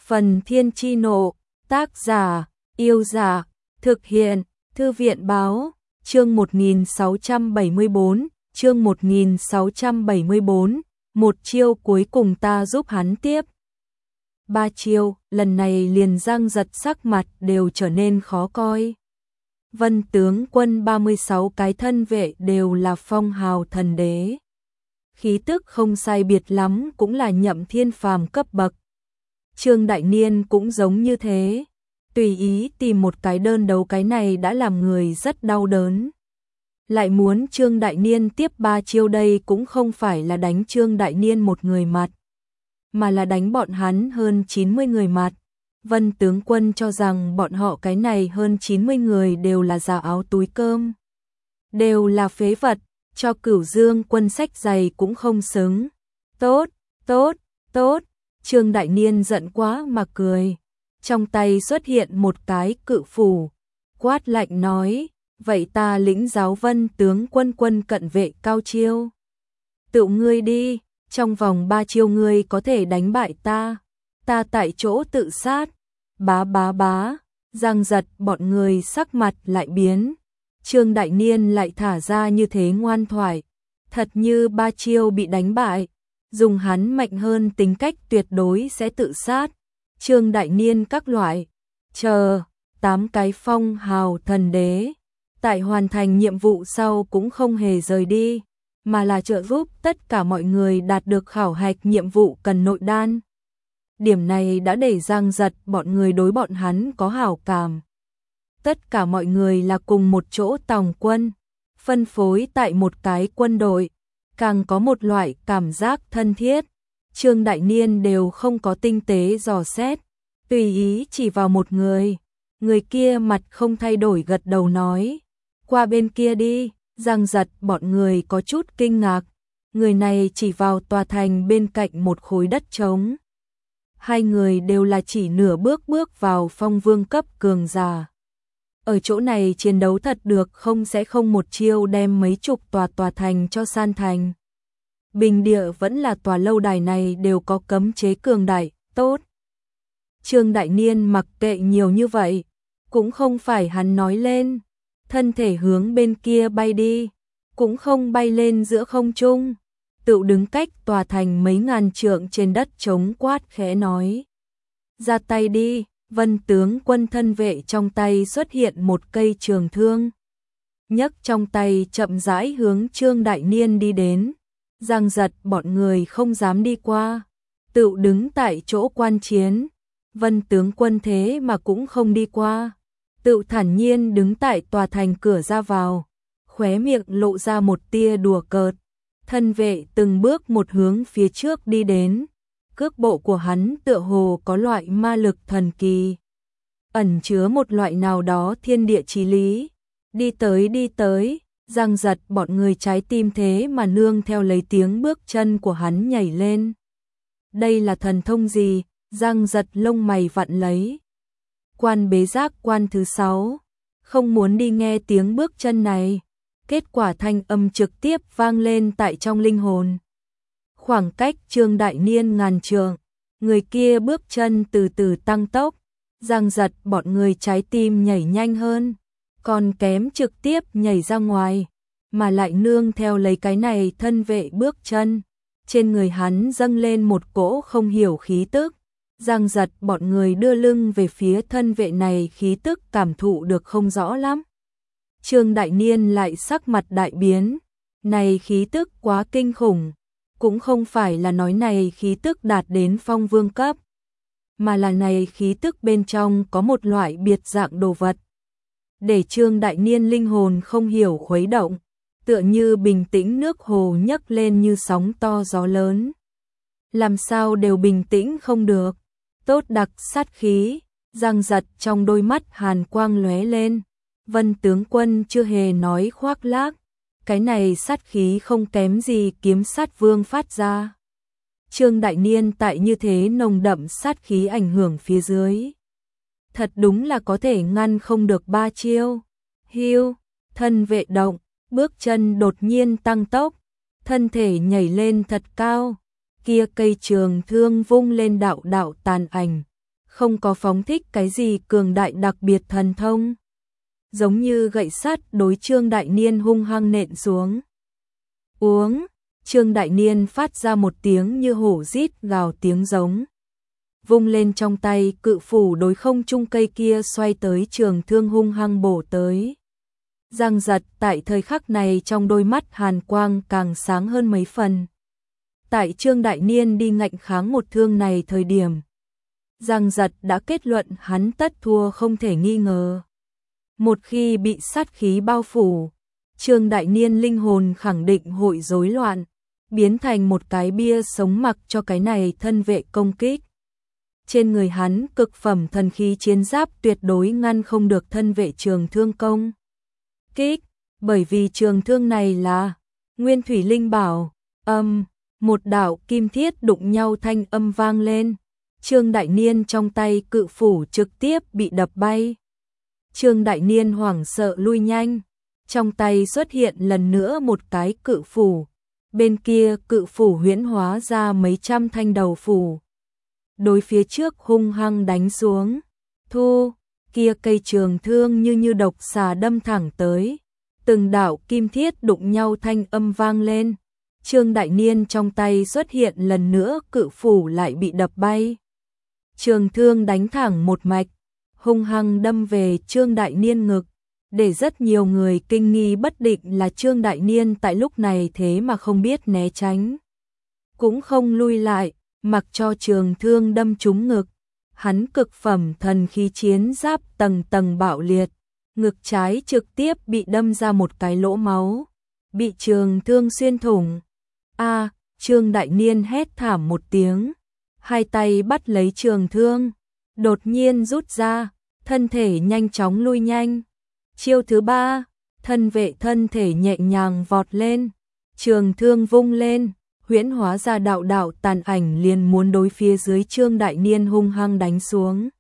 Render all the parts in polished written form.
Phần Thiên Chi Nộ, tác giả, Yêu Giả, thực hiện, Thư viện Báo, chương 1674, chương 1674, một chiêu cuối cùng ta giúp hắn tiếp. 3 chiêu, lần này liền Giang Giật sắc mặt đều trở nên khó coi. Vân tướng quân 36 cái thân vệ đều là phong hào thần đế. Khí tức không sai biệt lắm cũng là Nhậm Thiên Phàm cấp bậc. Trương Đại Niên cũng giống như thế. Tùy ý tìm một cái đơn đấu cái này đã làm người rất đau đớn. Lại muốn Trương Đại Niên tiếp 3 chiêu đây cũng không phải là đánh Trương Đại Niên một người mặt, mà là đánh bọn hắn hơn 90 người mặt. Vân tướng quân cho rằng bọn họ cái này hơn 90 người đều là giả áo túi cơm, đều là phế vật, cho Cửu Dương quân sách giày cũng không xứng. Tốt, tốt, tốt, Trương Đại Niên giận quá mà cười. Trong tay xuất hiện một cái cự phủ, quát lạnh nói, vậy ta lĩnh giáo Vân tướng quân quân cận vệ cao chiêu. Tự ngươi đi, trong vòng 3 chiêu ngươi có thể đánh bại ta tại chỗ tự sát. Bá bá bá, Giang Giật bọn người sắc mặt lại biến. Trương Đại Niên lại thả ra như thế ngoan thoại, thật như 3 chiêu bị đánh bại, dùng hắn mạnh hơn tính cách tuyệt đối sẽ tự sát. Trương Đại Niên các loại, chờ, 8 cái phong hào thần đế, tại hoàn thành nhiệm vụ sau cũng không hề rời đi, mà là trợ giúp tất cả mọi người đạt được khảo hạch nhiệm vụ cần nội đan. Điểm này đã để Giang Giật bọn người đối bọn hắn có hảo cảm. Tất cả mọi người là cùng một chỗ tòng quân, phân phối tại một cái quân đội, càng có một loại cảm giác thân thiết. Trương Đại Niên đều không có tinh tế dò xét, tùy ý chỉ vào một người. Người kia mặt không thay đổi gật đầu nói, qua bên kia đi. Giang Giật bọn người có chút kinh ngạc, người này chỉ vào tòa thành bên cạnh một khối đất trống. Hai người đều là chỉ nửa bước vào phong vương cấp cường giả. Ở chỗ này chiến đấu thật được không sẽ không một chiêu đem mấy chục tòa thành cho san thành. Bình địa vẫn là tòa lâu đài này đều có cấm chế cường đại, tốt. Trương Đại Niên mặc kệ nhiều như vậy, cũng không phải hắn nói lên, thân thể hướng bên kia bay đi, cũng không bay lên giữa không trung, tự đứng cách tòa thành mấy ngàn trượng trên đất trống quát khẽ nói. Ra tay đi. Vân tướng quân thân vệ trong tay xuất hiện một cây trường thương, nhấc trong tay chậm rãi hướng Trương Đại Niên đi đến. Giang Giật bọn người không dám đi qua, tự đứng tại chỗ quan chiến. Vân tướng quân thế mà cũng không đi qua, tự thản nhiên đứng tại tòa thành cửa ra vào, khóe miệng lộ ra một tia đùa cợt. Thân vệ từng bước một hướng phía trước đi đến, cước bộ của hắn tựa hồ có loại ma lực thần kỳ, ẩn chứa một loại nào đó thiên địa chí lý. Đi tới, Giang Giật bọn người trái tim thế mà nương theo lấy tiếng bước chân của hắn nhảy lên. Đây là thần thông gì? Giang Giật lông mày vặn lấy. Quan bế giác quan thứ 6, không muốn đi nghe tiếng bước chân này. Kết quả thanh âm trực tiếp vang lên tại trong linh hồn. Khoảng cách Trương Đại Niên ngàn trượng, người kia bước chân từ từ tăng tốc. Giang Giật bọn người trái tim nhảy nhanh hơn, còn kém trực tiếp nhảy ra ngoài, mà lại nương theo lấy cái này thân vệ bước chân. Trên người hắn dâng lên một cỗ không hiểu khí tức. Giang Giật bọn người đưa lưng về phía thân vệ này, khí tức cảm thụ được không rõ lắm. Trương Đại Niên lại sắc mặt đại biến, này khí tức quá kinh khủng, cũng không phải là nói này khí tức đạt đến phong vương cấp, mà là này khí tức bên trong có một loại biệt dạng đồ vật, để Trương Đại Niên linh hồn không hiểu khuấy động, tựa như bình tĩnh nước hồ nhấc lên như sóng to gió lớn. Làm sao đều bình tĩnh không được. Tốt đặc sát khí. Giang Giật trong đôi mắt hàn quang lóe lên. Vân tướng quân chưa hề nói khoác lác, cái này sát khí không kém gì kiếm sát vương phát ra. Trương Đại Niên tại như thế nồng đậm sát khí ảnh hưởng phía dưới, thật đúng là có thể ngăn không được 3 chiêu. Hưu, thân vệ động, bước chân đột nhiên tăng tốc, thân thể nhảy lên thật cao, kia cây trường thương vung lên đạo đạo tàn ảnh, không có phóng thích cái gì cường đại đặc biệt thần thông. Giống như gậy sắt đối Trương Đại Niên hung hăng nện xuống. Uống, Trương Đại Niên phát ra một tiếng như hổ rít gào tiếng giống. Vung lên trong tay cự phủ đối không trung cây kia xoay tới trường thương hung hăng bổ tới. Giang Giật tại thời khắc này trong đôi mắt hàn quang càng sáng hơn mấy phần. Tại Trương Đại Niên đi ngạnh kháng một thương này thời điểm, Giang Giật đã kết luận hắn tất thua không thể nghi ngờ. Một khi bị sát khí bao phủ, Trương Đại Niên linh hồn khẳng định hội rối loạn, biến thành một cái bia sống mặc cho cái này thân vệ công kích. Trên người hắn cực phẩm thần khí chiến giáp tuyệt đối ngăn không được thân vệ trường thương công kích, bởi vì trường thương này là Nguyên Thủy Linh Bảo. Một đạo kim thiết đụng nhau thanh âm vang lên, Trương Đại Niên trong tay cự phủ trực tiếp bị đập bay. Trương Đại Niên hoảng sợ lui nhanh, trong tay xuất hiện lần nữa một cái cự phủ, bên kia cự phủ huyễn hóa ra mấy trăm thanh đầu phủ. Đối phía trước hung hăng đánh xuống, kia cây trường thương như độc xà đâm thẳng tới, từng đạo kim thiết đụng nhau thanh âm vang lên, Trương Đại Niên trong tay xuất hiện lần nữa cự phủ lại bị đập bay. Trường thương đánh thẳng một mạch, hung hăng đâm về Trương Đại Niên ngực, để rất nhiều người kinh nghi bất định là Trương Đại Niên tại lúc này thế mà không biết né tránh, cũng không lui lại, mặc cho trường thương đâm trúng ngực. Hắn cực phẩm thần khí chiến giáp tầng tầng bạo liệt, ngực trái trực tiếp bị đâm ra một cái lỗ máu, bị trường thương xuyên thủng. Trương Đại Niên hét thảm một tiếng, hai tay bắt lấy trường thương, đột nhiên rút ra, thân thể nhanh chóng lui nhanh. Chiêu thứ ba, thân vệ thân thể nhẹ nhàng vọt lên, trường thương vung lên, huyễn hóa ra đạo đạo tàn ảnh liền muốn đối phía dưới Trương Đại Niên hung hăng đánh xuống.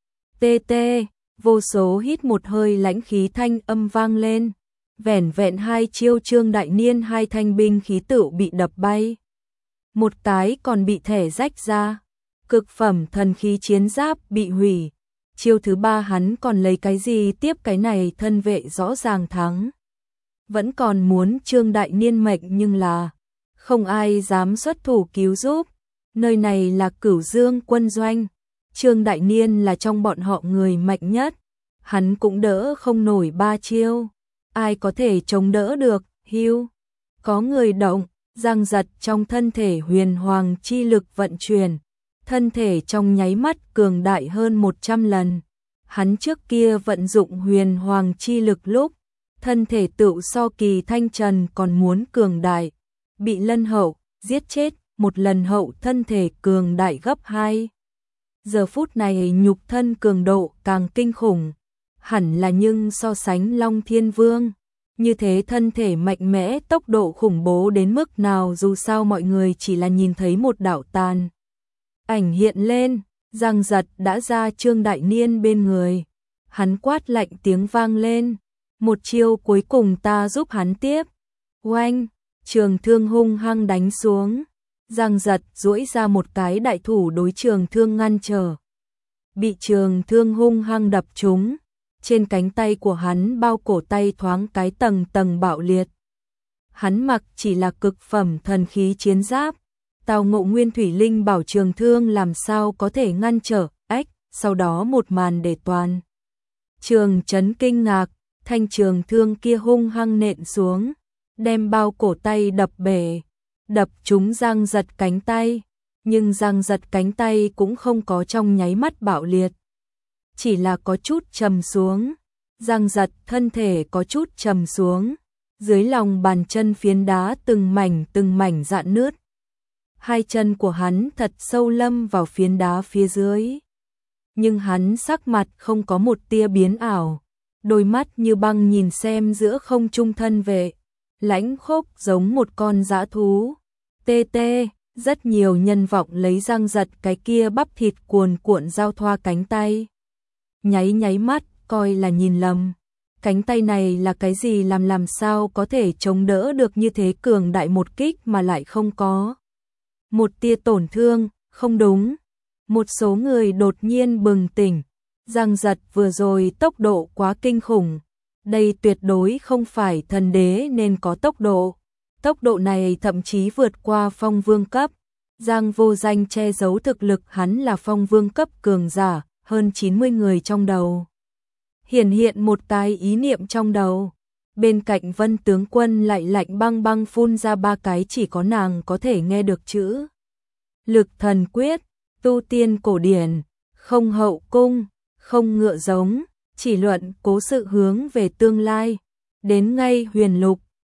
Vô số hít một hơi lãnh khí thanh âm vang lên, vẻn vẹn hai chiêu Trương Đại Niên hai thanh binh khí tựu bị đập bay. Một cái còn bị thẻ rách ra, cực phẩm thần khí chiến giáp bị hủy. Chiêu thứ ba hắn còn lấy cái gì tiếp cái này, thân vệ rõ ràng thắng. Vẫn còn muốn Trương Đại Niên mệnh nhưng là không ai dám xuất thủ cứu giúp. Nơi này là Cửu Dương quân doanh, Trương Đại Niên là trong bọn họ người mạnh nhất, hắn cũng đỡ không nổi ba chiêu. Ai có thể chống đỡ được? Hưu, có người động, Giang Giật trong thân thể huyền hoàng chi lực vận chuyển, thân thể trong nháy mắt cường đại hơn 100 lần. Hắn trước kia vận dụng huyền hoàng chi lực lúc, thân thể tựu so Kỳ Thanh Trần còn muốn cường đại, bị Lân Hậu giết chết một lần hậu thân thể cường đại gấp 2. Giờ phút này nhục thân cường độ càng kinh khủng, hẳn là nhưng so sánh Long Thiên Vương, như thế thân thể mạnh mẽ tốc độ khủng bố đến mức nào, dù sao mọi người chỉ là nhìn thấy một đạo tàn ảnh hiện lên. Giang Giật đã ra Trương Đại Niên bên người, hắn quát lạnh tiếng vang lên, một chiêu cuối cùng ta giúp hắn tiếp. Oanh, trường thương hung hăng đánh xuống, Giang Giật duỗi ra một cái đại thủ đối trường thương ngăn trở, bị trường thương hung hăng đập trúng. Trên cánh tay của hắn bao cổ tay thoáng cái tầng tầng bạo liệt. Hắn mặc chỉ là cực phẩm thần khí chiến giáp, Tào Ngộ Nguyên Thủy Linh Bảo trường thương làm sao có thể ngăn trở. Sau đó một màn để toàn trường chấn kinh ngạc, thanh trường thương kia hung hăng nện xuống, đem bao cổ tay đập bể, đập trúng Giang Giật cánh tay, nhưng Giang Giật cánh tay cũng không có trong nháy mắt bạo liệt, chỉ là có chút trầm xuống. Giang Giật thân thể có chút trầm xuống, dưới lòng bàn chân phiến đá từng mảnh rạn nứt. Hai chân của hắn thật sâu lâm vào phiến đá phía dưới. Nhưng hắn sắc mặt không có một tia biến ảo, đôi mắt như băng nhìn xem giữa không trung thân vệ, lãnh khốc giống một con dã thú. Rất nhiều nhân vọng lấy Giang Giật cái kia bắp thịt cuồn cuộn giao thoa cánh tay. Nháy mắt, coi là nhìn lầm. Cánh tay này là cái gì, làm sao có thể chống đỡ được như thế cường đại một kích mà lại không có một tia tổn thương. Không đúng, Một số người đột nhiên bừng tỉnh, Giang Giật vừa rồi tốc độ quá kinh khủng, đây tuyệt đối không phải thần đế nên có tốc độ này thậm chí vượt qua phong vương cấp. Giang Vô Danh che giấu thực lực hắn là phong vương cấp cường giả, hơn 90 người trong đầu. Hiện một tai ý niệm trong đầu. Bên cạnh Vân tướng quân lại lạnh băng băng phun ra 3 cái chỉ có nàng có thể nghe được chữ. Lực thần quyết, tu tiên cổ điển, không hậu cung, không ngựa giống, chỉ luận cố sự hướng về tương lai. Đến ngay huyền lục,